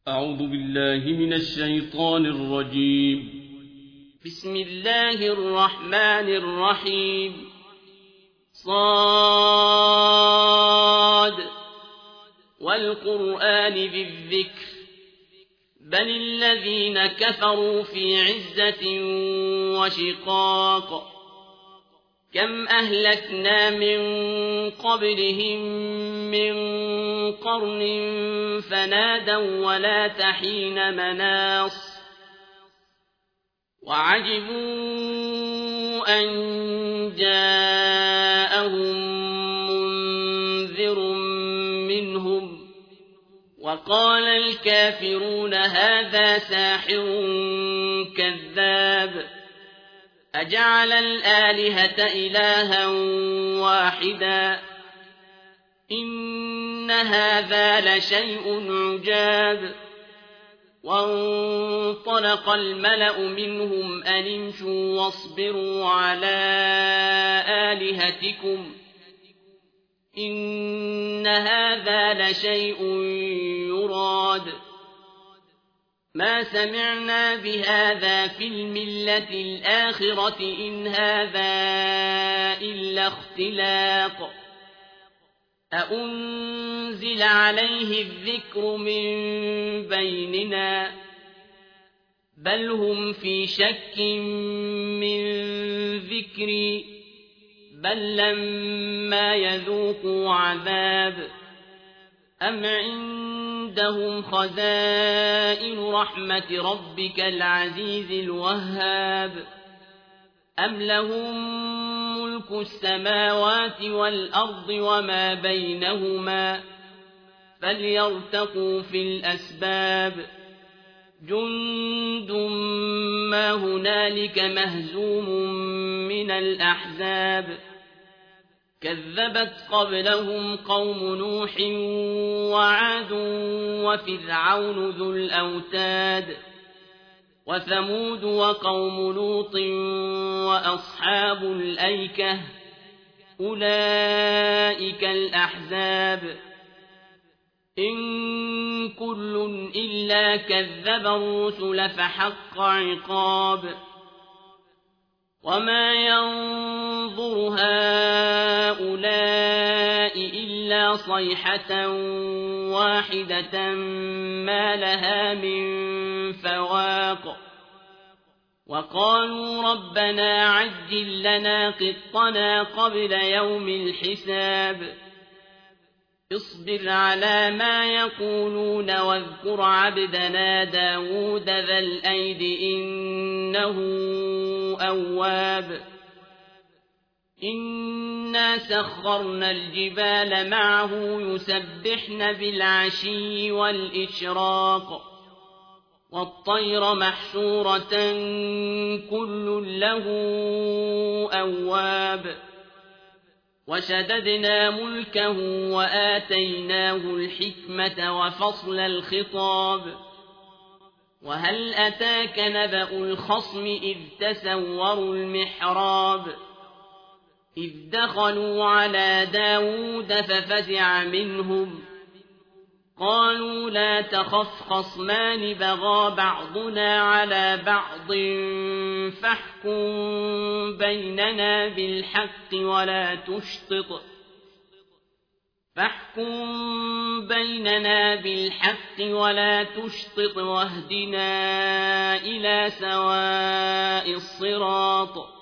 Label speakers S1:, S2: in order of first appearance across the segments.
S1: أعوذ بالله من الشيطان الرجيم.
S2: بسم الله الرحمن الرحيم. صاد والقرآن ذي الذكر بل الذين كفروا في عزة وشقاق كم أهلكنا من قبلهم من قرن فنادوا ولا تحين مناص وعجبوا أن جاءهم منذر منهم وقال الكافرون هذا ساحر كذاب أجعل الآلهة إلها واحدا إن هذا لشيء عجاب وانطلق الملأ منهم أن امشوا واصبروا على آلهتكم إن هذا لشيء يراد ما سمعنا بهذا في الملة الآخرة إن هذا إلا اختلاق أأنزل عليه الذكر من بيننا بل هم في شك من ذكري بل لما يذوقوا عذاب أم عندهم خزائن رحمة ربك العزيز الوهاب أم لهم ملك السماوات والأرض وما بينهما فليرتقوا في الأسباب جند ما هنالك مهزوم من الأحزاب كذبت قبلهم قوم نوح وعاد وفرعون ذو الأوتاد وثمود وقوم لوط وأصحاب الأيكة أولئك الأحزاب إن كل إلا كذب الرسل فحق عقاب وما ينظر هؤلاء إلا صيحة واحدة ما لها من فواق وقالوا ربنا عجل لنا قطنا قبل يوم الحساب اصبر على ما يقولون واذكر عبدنا داود ذا الأيد إنه أواب إنا سخرنا الجبال معه يسبحن بالعشي والإشراق والطير محشورة كل له أواب وشددنا ملكه وآتيناه الحكمة وفصل الخطاب وهل أتاك نبأ الخصم إذ تسوروا المحراب إذ دخلوا على داود ففزع منهم قالوا لا تخف خصمان بغى بعضنا على بعض فاحكم بيننا بالحق ولا تشطط واهدنا إلى سواء الصراط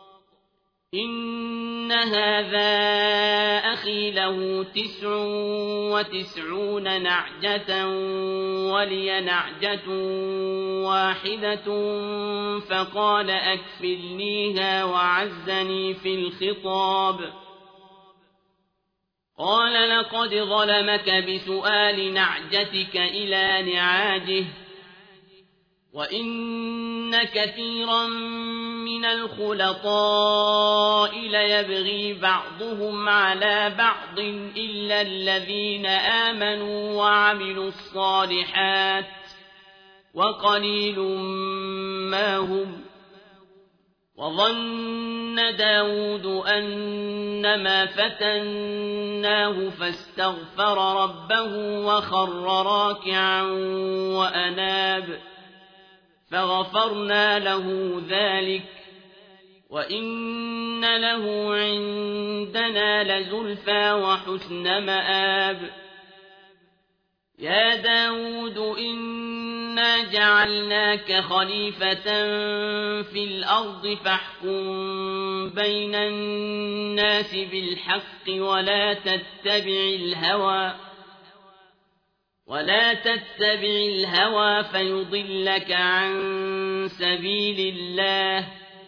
S2: إن هذا أخي له 99 نعجة ولي نعجة واحدة فقال أكفلنيها وعزني في الخطاب قال لقد ظلمك بسؤال نعجتك إلى نعاجه وإن كثيرا من الخلطاء ليبغي بعضهم على بعض إلا الذين آمنوا وعملوا الصالحات وقليل ما هم وظن داود أنما فتناه فاستغفر ربه وخر راكعا وأناب فغفرنا له ذلك وإن له عندنا لزلفى وحسن مآب يا داود إنا جعلناك خليفة في الأرض فاحكم بين الناس بالحق ولا تتبع الهوى فيضلك عن سبيل الله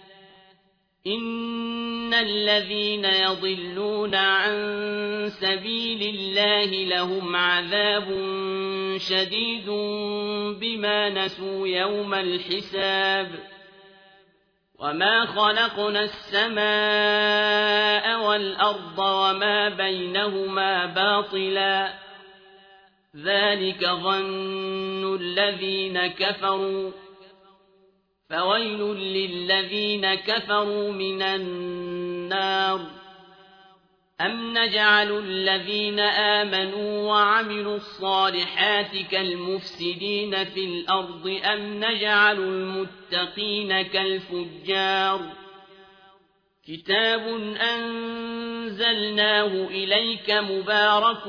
S2: إن الذين يضلون عن سبيل الله لهم عذاب شديد بما نسوا يوم الحساب وما خلقنا السماء والأرض وما بينهما باطلا ذلك ظن الذين كفروا فويل للذين كفروا من النار أم نجعل الذين آمنوا وعملوا الصالحات كالمفسدين في الأرض أم نجعل المتقين كالفجار كتاب أنزلناه إليك مبارك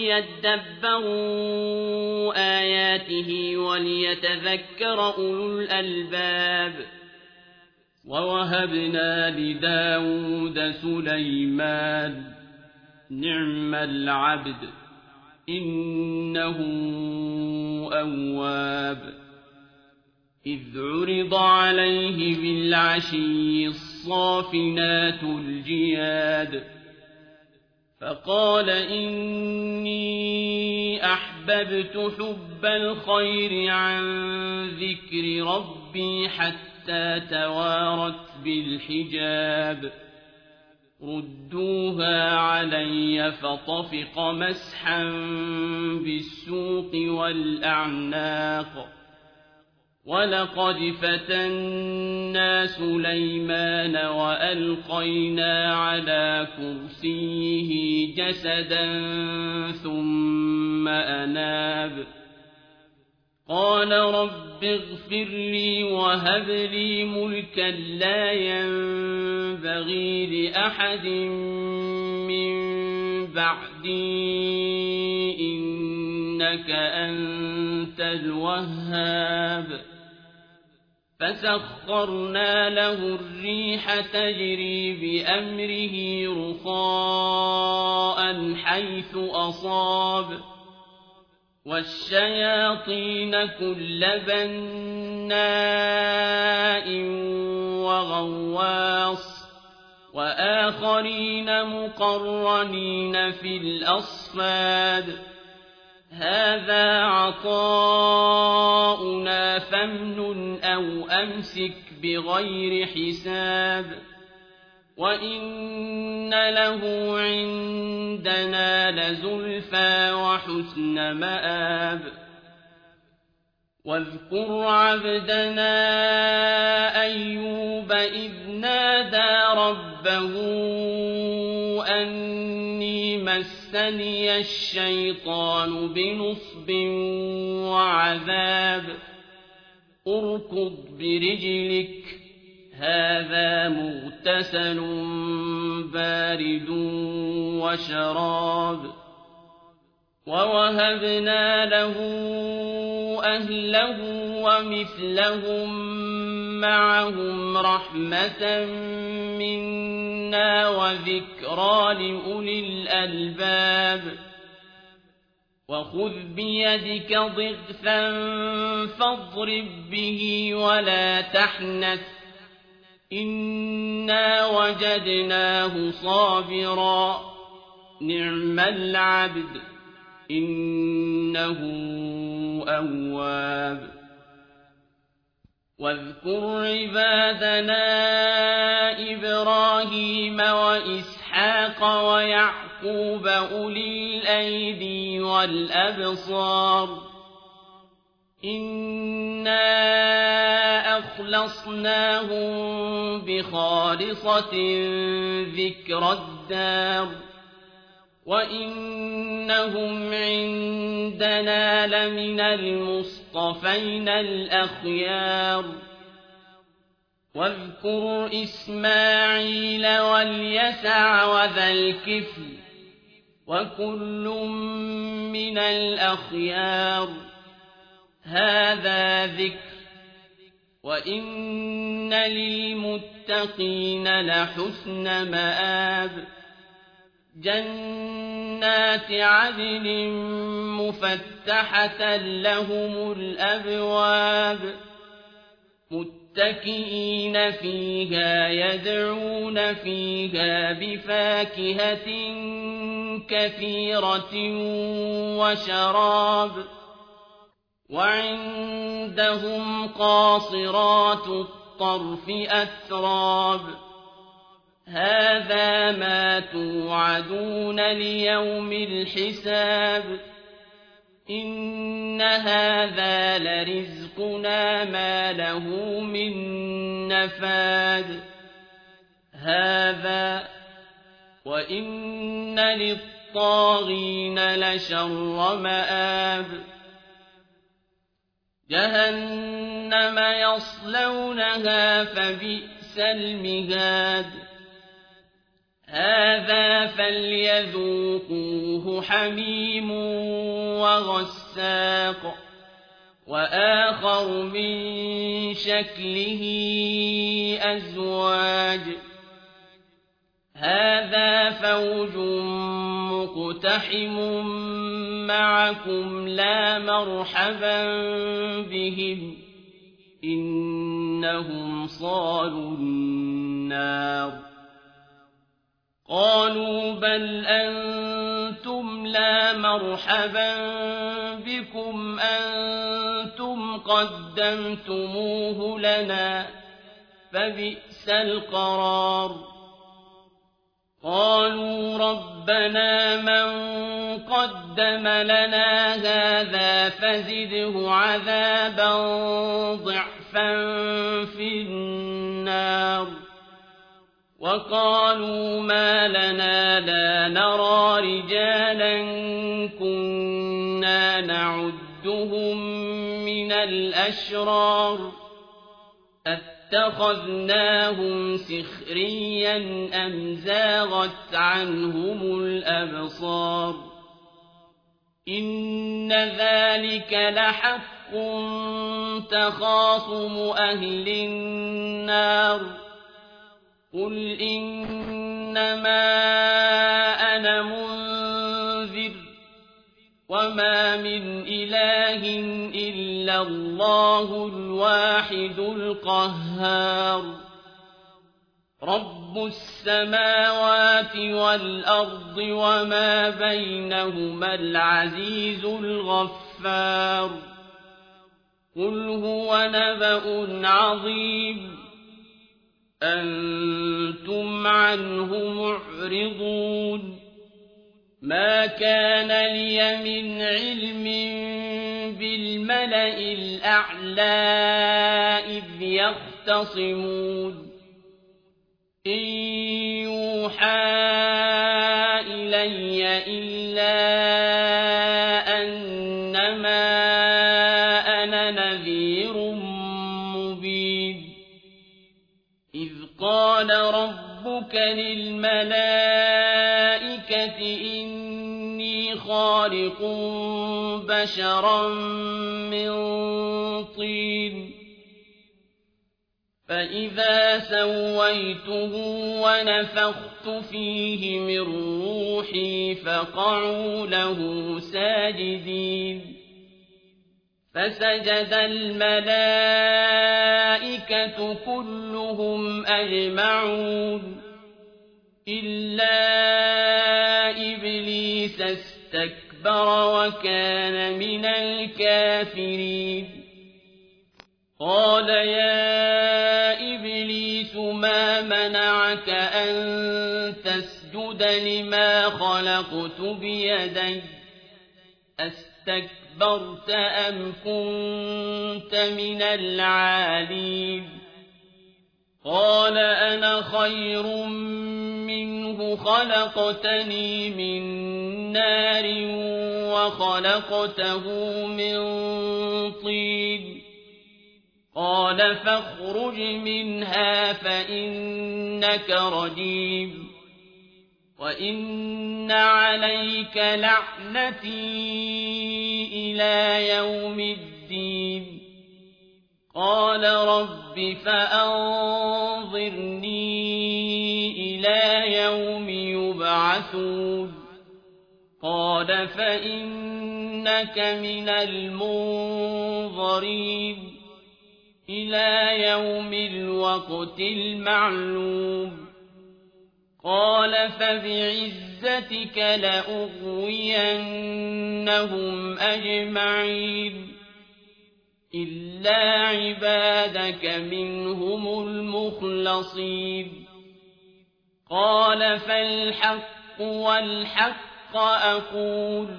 S2: ليدبروا آياته وليتذكر أولو الألباب
S1: ووهبنا لداود سليمان نعم العبد إنه أواب إذ عرض عليه بالعشي الصافنات الجياد فقال إني أحببت حب الخير عن ذكر ربي حتى توارت بالحجاب ردوها علي فطفق مسحا بالسوق والأعناق ولقد فتنا سليمان وألقينا على كرسيه جسدا ثم أناب قال رب اغفر لي وهب لي ملكا لا ينبغي لأحد من بعدي إنك أنت الوهاب فسخرنا له الريح تجري بأمره رخاء حيث أصاب والشياطين كل بناء وغواص وآخرين مقرنين في الأصفاد هذا عطاؤنا فامنن أو أمسك بغير حساب وإن له عندنا لزلفى وحسن مآب واذكر عبدنا أيوب إذ نادى ربه أني مسني الشيطان بنصب وعذاب اركض برجلك هذا مغتسل بارد وشراب ووهبنا له أهله ومثلهم معهم رحمة منا وذكرى لأولي الألباب وخذ بيدك ضغثا فاضرب به ولا تحنث إنا وجدناه صابرا نعم العبد إنه أواب واذكر عبادنا إبراهيم وإسحاق ويعقوب أولي الأيدي والأبصار إنا
S2: أخلصناهم بخالصة ذكر الدار وإنهم عندنا لمن المصطفين الأخيار واذكر إسماعيل واليسع وذا الكفل وكل من الأخيار هذا ذكر وإن للمتقين لحسن مآب جنات عدن مفتحة لهم الأبواب متكئين فيها يدعون فيها بفاكهة كثيرة وشراب وعندهم قاصرات الطرف أتراب هذا ما توعدون ليوم الحساب إن هذا لرزقنا ما له من نفاد هذا وإن للطاغين لشر مآب جهنم يصلونها فبئس المهاد هذا فليذوقوه حميم وغساق وآخر من شكله أزواج هذا فوج مقتحم معكم لا مرحبا بهم إنهم صالوا النار قالوا بل أنتم لا مرحبا بكم أنتم قدمتموه لنا فبئس القرار قالوا ربنا من قدم لنا هذا فزده عذابا ضعفا في النار وقالوا ما لنا لا نرى رجالا كنا نعدهم من الأشرار اتخذناهم سخريا أم زاغت عنهم الأبصار إن ذلك لحق تخاصم أهل النار قل إنما أنا منذر وما من إله إلا الله الواحد القهار رب السماوات والأرض وما بينهما العزيز الغفار قل هو نبأ عظيم أنتم عنه معرضون ما كان لي من علم بالملأ الأعلى إذ يختصمون إن يوحى إلي إلا أنما أنا نذير مبين إذ قال ربك للملائكة إني خالق بشرا من طين فإذا سويته ونفخت فيه من روحي فقعوا له ساجدين فسجد الملائكة كلهم أجمعون إلا إبليس استكبر وكان من الكافرين قال يا إبليس ما منعك أن تسجد لما خلقت بيدي أستكبرت اسْتَكْبَرْتَ أَمْ كُنتَ مِنَ الْعَالِينَ قَالَ أَنَا خَيْرٌ مِّنْهُ خَلَقْتَنِي مِن نَّارٍ وَخَلَقْتَهُ مِن طِينٍ قَالَ فَاخْرُجْ مِنْهَا فَإِنَّكَ رَجِيمٌ وَإِنَّ عَلَيْكَ لَعْنَتِي إِلَىٰ يَوْمِ الدِّينِ قَالَ رَبِّ فَأَنظِرْنِي إِلَىٰ يَوْمِ يُبْعَثُونَ قَالَ فَإِنَّكَ مِنَ الْمُنظَرِينَ إِلَىٰ يَوْمِ الْوَقْتِ الْمَعْلُومِ قَالَ فَبِعِزَّتِكَ لَأُغْوِيَنَّهُمْ أَجْمَعِينَ إِلَّا عِبَادَكَ مِنْهُمُ الْمُخْلَصِينَ قَالَ فَالْحَقُّ وَالْحَقَّ أَقُولُ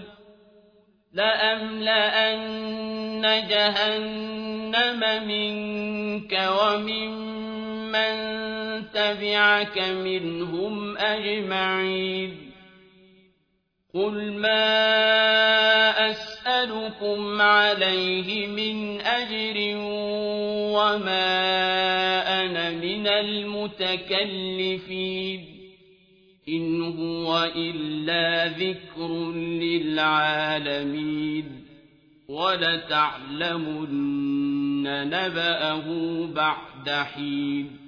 S2: لَأَمْلَأَنَّ جَهَنَّمَ مِنكَ وَمِمَّن تَبِعَكَ مِنْهُمْ أَجْمَعِينَ قُلْ مَا أَسْأَلُكُمْ عَلَيْهِ مِنْ أَجْرٍ وَمَا أَنَا مِنَ الْمُتَكَلِّفِينَ إِنْ هُوَ إِلَّا ذِكْرٌ لِّلْعَالَمِينَ وَلَتَعْلَمُنَّ نَبَأَهُ بَعْدَ حِينٍ